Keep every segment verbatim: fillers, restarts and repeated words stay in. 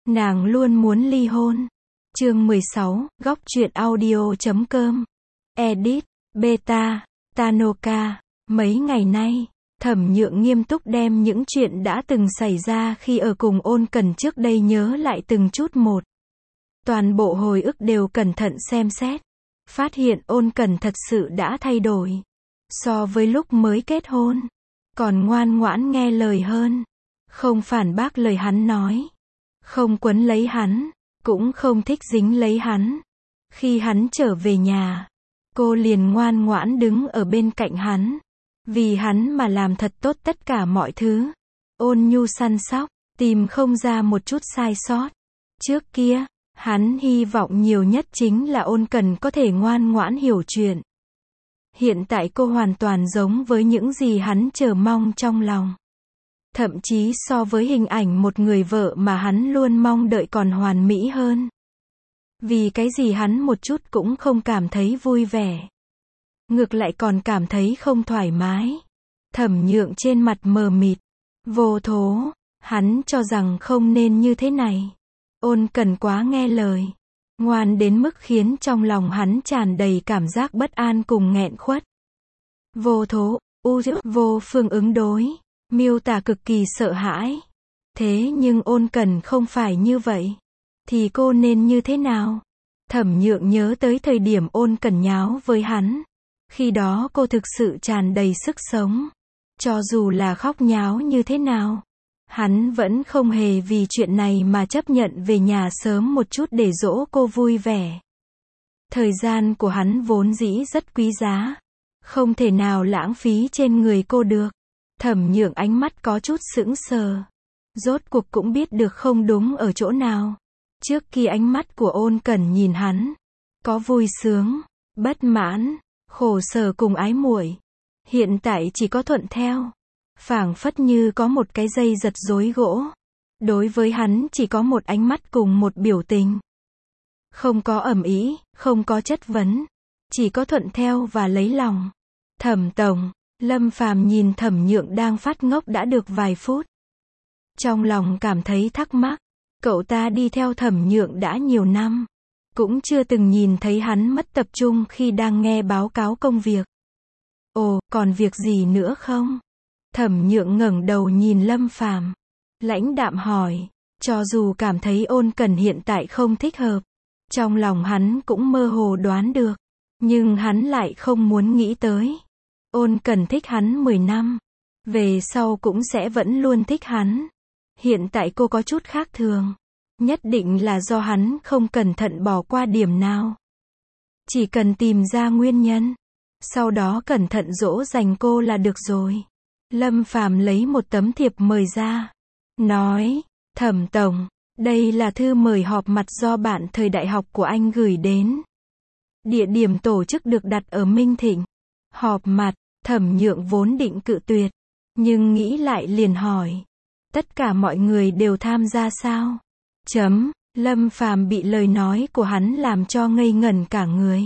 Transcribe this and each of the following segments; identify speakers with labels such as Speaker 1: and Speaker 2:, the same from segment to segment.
Speaker 1: Nàng luôn muốn ly hôn. Chương mười sáu, góc truyện audio chấm com. Edit, Beta, Tanoka. Mấy ngày nay, Thẩm Nhượng nghiêm túc đem những chuyện đã từng xảy ra khi ở cùng Ôn Cẩn trước đây nhớ lại từng chút một. Toàn bộ hồi ức đều cẩn thận xem xét. Phát hiện Ôn Cẩn thật sự đã thay đổi. So với lúc mới kết hôn, còn ngoan ngoãn nghe lời hơn. Không phản bác lời hắn nói. Không quấn lấy hắn, cũng không thích dính lấy hắn. Khi hắn trở về nhà, cô liền ngoan ngoãn đứng ở bên cạnh hắn. Vì hắn mà làm thật tốt tất cả mọi thứ. Ôn nhu săn sóc, tìm không ra một chút sai sót. Trước kia, hắn hy vọng nhiều nhất chính là Ôn Cẩn có thể ngoan ngoãn hiểu chuyện. Hiện tại cô hoàn toàn giống với những gì hắn chờ mong trong lòng. Thậm chí so với hình ảnh một người vợ mà hắn luôn mong đợi còn hoàn mỹ hơn. Vì cái gì hắn một chút cũng không cảm thấy vui vẻ. Ngược lại còn cảm thấy không thoải mái. Thẩm Nhượng trên mặt mờ mịt. Vô thố, hắn cho rằng không nên như thế này. Ôn Cẩn quá nghe lời. Ngoan đến mức khiến trong lòng hắn tràn đầy cảm giác bất an cùng nghẹn khuất. Vô thố, u vô phương ứng đối. Miêu tả cực kỳ sợ hãi. Thế nhưng Ôn Cẩn không phải như vậy. Thì cô nên như thế nào? Thẩm Nhượng nhớ tới thời điểm Ôn Cẩn nháo với hắn. Khi đó cô thực sự tràn đầy sức sống. Cho dù là khóc nháo như thế nào, hắn vẫn không hề vì chuyện này mà chấp nhận về nhà sớm một chút để dỗ cô vui vẻ. Thời gian của hắn vốn dĩ rất quý giá. Không thể nào lãng phí trên người cô được. Thẩm Nhượng ánh mắt có chút sững sờ. Rốt cuộc cũng biết được không đúng ở chỗ nào. Trước khi ánh mắt của Ôn Cẩn nhìn hắn, có vui sướng, bất mãn, khổ sở cùng ái muội. Hiện tại chỉ có thuận theo. Phảng phất như có một cái dây giật rối gỗ. Đối với hắn chỉ có một ánh mắt cùng một biểu tình. Không có ầm ĩ, không có chất vấn. Chỉ có thuận theo và lấy lòng. Thẩm tổng. Lâm Phàm nhìn Thẩm Nhượng đang phát ngốc đã được vài phút. Trong lòng cảm thấy thắc mắc. Cậu ta đi theo Thẩm Nhượng đã nhiều năm. Cũng chưa từng nhìn thấy hắn mất tập trung khi đang nghe báo cáo công việc. Ồ, còn việc gì nữa không? Thẩm Nhượng ngẩng đầu nhìn Lâm Phàm. Lãnh đạm hỏi. Cho dù cảm thấy Ôn Cẩn hiện tại không thích hợp. Trong lòng hắn cũng mơ hồ đoán được. Nhưng hắn lại không muốn nghĩ tới. Ôn Cẩn thích hắn mười năm. Về sau cũng sẽ vẫn luôn thích hắn. Hiện tại cô có chút khác thường. Nhất định là do hắn không cẩn thận bỏ qua điểm nào. Chỉ cần tìm ra nguyên nhân. Sau đó cẩn thận dỗ dành cô là được rồi. Lâm Phàm lấy một tấm thiệp mời ra. Nói, Thẩm tổng, đây là thư mời họp mặt do bạn thời đại học của anh gửi đến. Địa điểm tổ chức được đặt ở Minh Thịnh. Họp mặt. Thẩm Nhượng vốn định cự tuyệt. Nhưng nghĩ lại liền hỏi. Tất cả mọi người đều tham gia sao? Chấm. Lâm Phàm bị lời nói của hắn làm cho ngây ngẩn cả người.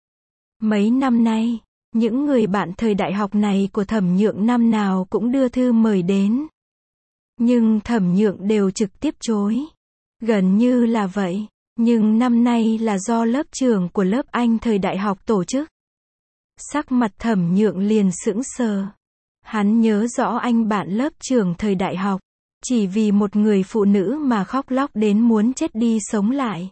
Speaker 1: Mấy năm nay, những người bạn thời đại học này của Thẩm Nhượng năm nào cũng đưa thư mời đến. Nhưng Thẩm Nhượng đều trực tiếp chối. Gần như là vậy. Nhưng năm nay là do lớp trưởng của lớp Anh thời đại học tổ chức. Sắc mặt Thẩm Nhượng liền sững sờ. Hắn nhớ rõ anh bạn lớp trưởng thời đại học. Chỉ vì một người phụ nữ mà khóc lóc đến muốn chết đi sống lại.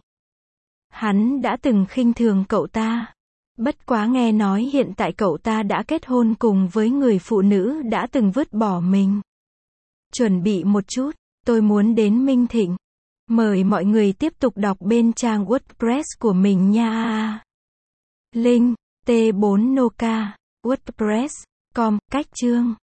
Speaker 1: Hắn đã từng khinh thường cậu ta. Bất quá nghe nói hiện tại cậu ta đã kết hôn cùng với người phụ nữ đã từng vứt bỏ mình. Chuẩn bị một chút, tôi muốn đến Minh Thịnh. Mời mọi người tiếp tục đọc bên trang WordPress của mình nha. Link T bốn Noka, WordPress, com, cách chương.